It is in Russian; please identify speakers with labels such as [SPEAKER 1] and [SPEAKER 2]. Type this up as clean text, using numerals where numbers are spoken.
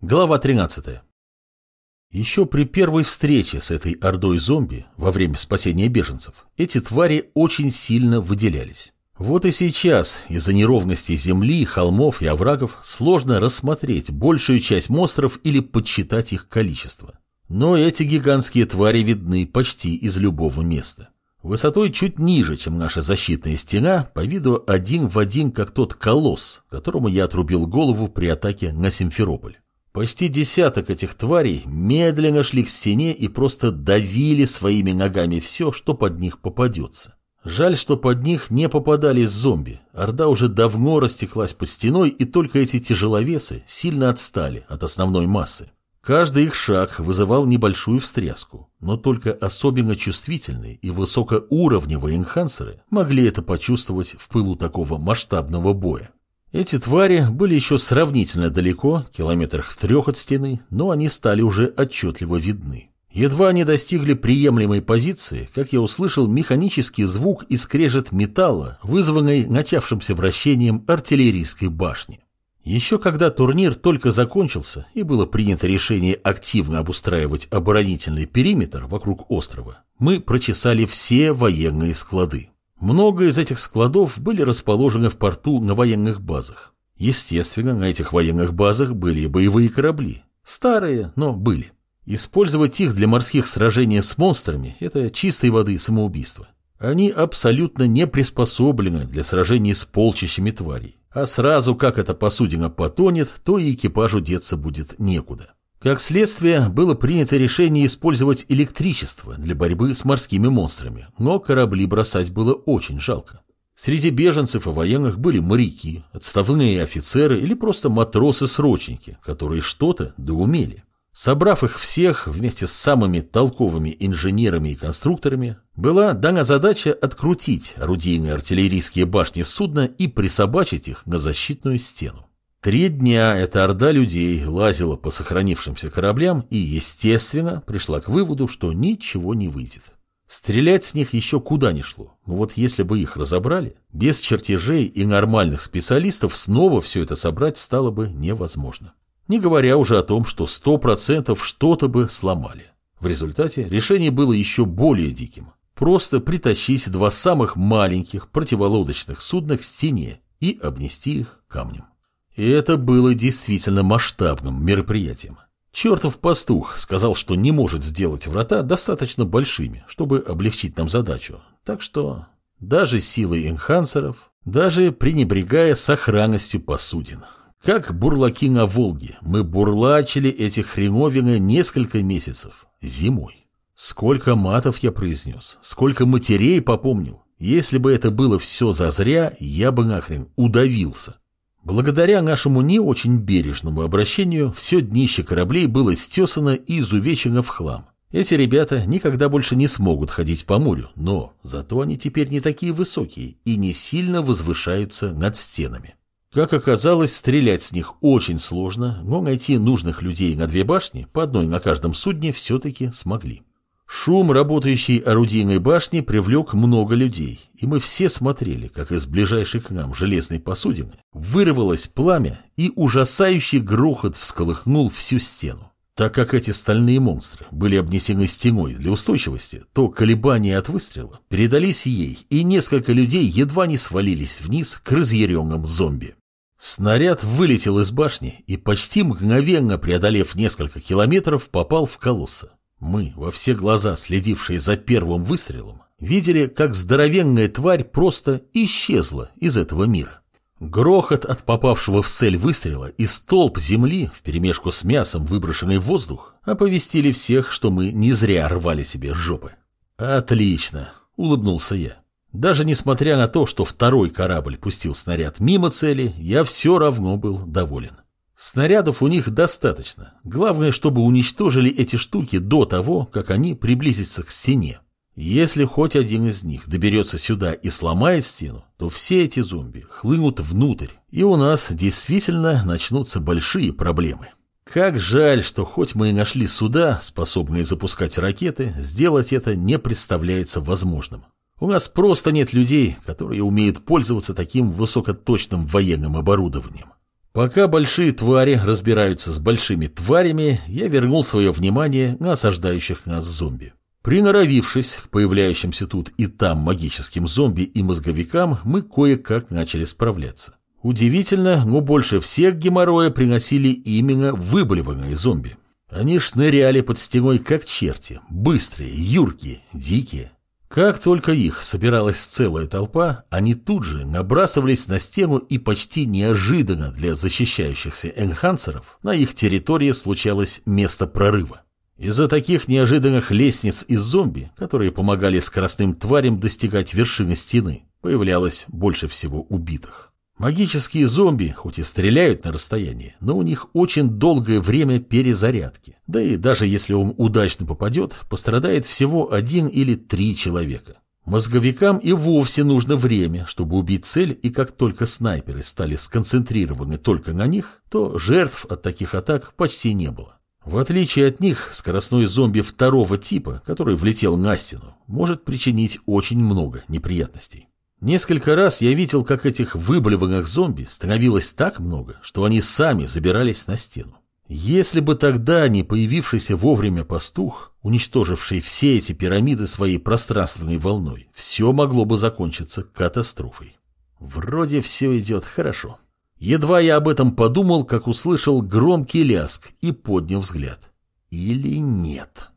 [SPEAKER 1] Глава 13. Еще при первой встрече с этой ордой зомби во время спасения беженцев эти твари очень сильно выделялись. Вот и сейчас из-за неровности земли, холмов и оврагов сложно рассмотреть большую часть монстров или подсчитать их количество. Но эти гигантские твари видны почти из любого места. Высотой чуть ниже, чем наша защитная стена, по виду один в один, как тот колосс, которому я отрубил голову при атаке на Симферополь. Почти десяток этих тварей медленно шли к стене и просто давили своими ногами все, что под них попадется. Жаль, что под них не попадались зомби. Орда уже давно растеклась под стеной, и только эти тяжеловесы сильно отстали от основной массы. Каждый их шаг вызывал небольшую встряску, но только особенно чувствительные и высокоуровневые энхансеры могли это почувствовать в пылу такого масштабного боя. Эти твари были еще сравнительно далеко, километрах в 3 от стены, но они стали уже отчетливо видны. Едва они достигли приемлемой позиции, как я услышал механический звук и скрежет металла, вызванный начавшимся вращением артиллерийской башни. Еще когда турнир только закончился и было принято решение активно обустраивать оборонительный периметр вокруг острова, мы прочесали все военные склады. Много из этих складов были расположены в порту на военных базах. Естественно, на этих военных базах были и боевые корабли. Старые, но были. Использовать их для морских сражений с монстрами – это чистой воды самоубийство. Они абсолютно не приспособлены для сражений с полчищами тварей. А сразу как эта посудина потонет, то и экипажу деться будет некуда. Как следствие, было принято решение использовать электричество для борьбы с морскими монстрами, но корабли бросать было очень жалко. Среди беженцев и военных были моряки, отставные офицеры или просто матросы-срочники, которые что-то да умели. Собрав их всех вместе с самыми толковыми инженерами и конструкторами, была дана задача открутить орудийные артиллерийские башни судна и присобачить их на защитную стену. 3 дня эта орда людей лазила по сохранившимся кораблям и, естественно, пришла к выводу, что ничего не выйдет. Стрелять с них еще куда ни шло, но вот если бы их разобрали, без чертежей и нормальных специалистов снова все это собрать стало бы невозможно. Не говоря уже о том, что 100% что-то бы сломали. В результате решение было еще более диким. Просто притащить 2 самых маленьких противолодочных судна к стене и обнести их камнем. И это было действительно масштабным мероприятием. Чертов пастух сказал, что не может сделать врата достаточно большими, чтобы облегчить нам задачу. Так что даже силой энхансеров, даже пренебрегая сохранностью посудин. Как бурлаки на Волге, мы бурлачили эти хреновины несколько месяцев, зимой. Сколько матов я произнес, сколько матерей попомнил. Если бы это было все зазря, я бы нахрен удавился. Благодаря нашему не очень бережному обращению, все днище кораблей было стесано и изувечено в хлам. Эти ребята никогда больше не смогут ходить по морю, но зато они теперь не такие высокие и не сильно возвышаются над стенами. Как оказалось, стрелять с них очень сложно, но найти нужных людей на 2 башни, по одной на каждом судне, все-таки смогли. Шум работающей орудийной башни привлек много людей, и мы все смотрели, как из ближайшей к нам железной посудины вырвалось пламя, и ужасающий грохот всколыхнул всю стену. Так как эти стальные монстры были обнесены стеной для устойчивости, то колебания от выстрела передались ей, и несколько людей едва не свалились вниз к разъяренным зомби. Снаряд вылетел из башни и, почти мгновенно преодолев несколько километров, попал в колосса. Мы, во все глаза следившие за первым выстрелом, видели, как здоровенная тварь просто исчезла из этого мира. Грохот от попавшего в цель выстрела и столб земли вперемешку с мясом, выброшенный в воздух, оповестили всех, что мы не зря рвали себе жопы. «Отлично!» — улыбнулся я. Даже несмотря на то, что второй корабль пустил снаряд мимо цели, я все равно был доволен. Снарядов у них достаточно. Главное, чтобы уничтожили эти штуки до того, как они приблизятся к стене. Если хоть один из них доберется сюда и сломает стену, то все эти зомби хлынут внутрь, и у нас действительно начнутся большие проблемы. Как жаль, что хоть мы и нашли суда, способные запускать ракеты, сделать это не представляется возможным. У нас просто нет людей, которые умеют пользоваться таким высокоточным военным оборудованием. Пока большие твари разбираются с большими тварями, я вернул свое внимание на осаждающих нас зомби. Приноровившись к появляющимся тут и там магическим зомби и мозговикам, мы кое-как начали справляться. Удивительно, но больше всех геморроя приносили именно выболеванные зомби. Они шныряли под стеной как черти, быстрые, юркие, дикие. Как только их собиралась целая толпа, они тут же набрасывались на стену, и почти неожиданно для защищающихся энхансеров на их территории случалось место прорыва. Из-за таких неожиданных лестниц из зомби, которые помогали скоростным тварям достигать вершины стены, появлялось больше всего убитых. Магические зомби хоть и стреляют на расстоянии, но у них очень долгое время перезарядки. Да и даже если он удачно попадет, пострадает всего 1 или 3 человека. Мозговикам и вовсе нужно время, чтобы убить цель, и как только снайперы стали сконцентрированы только на них, то жертв от таких атак почти не было. В отличие от них, скоростной зомби второго типа, который влетел на стену, может причинить очень много неприятностей. Несколько раз я видел, как этих выблеванных зомби становилось так много, что они сами забирались на стену. Если бы тогда не появившийся вовремя пастух, уничтоживший все эти пирамиды своей пространственной волной, все могло бы закончиться катастрофой. Вроде все идет хорошо. Едва я об этом подумал, как услышал громкий ляск и поднял взгляд. Или нет?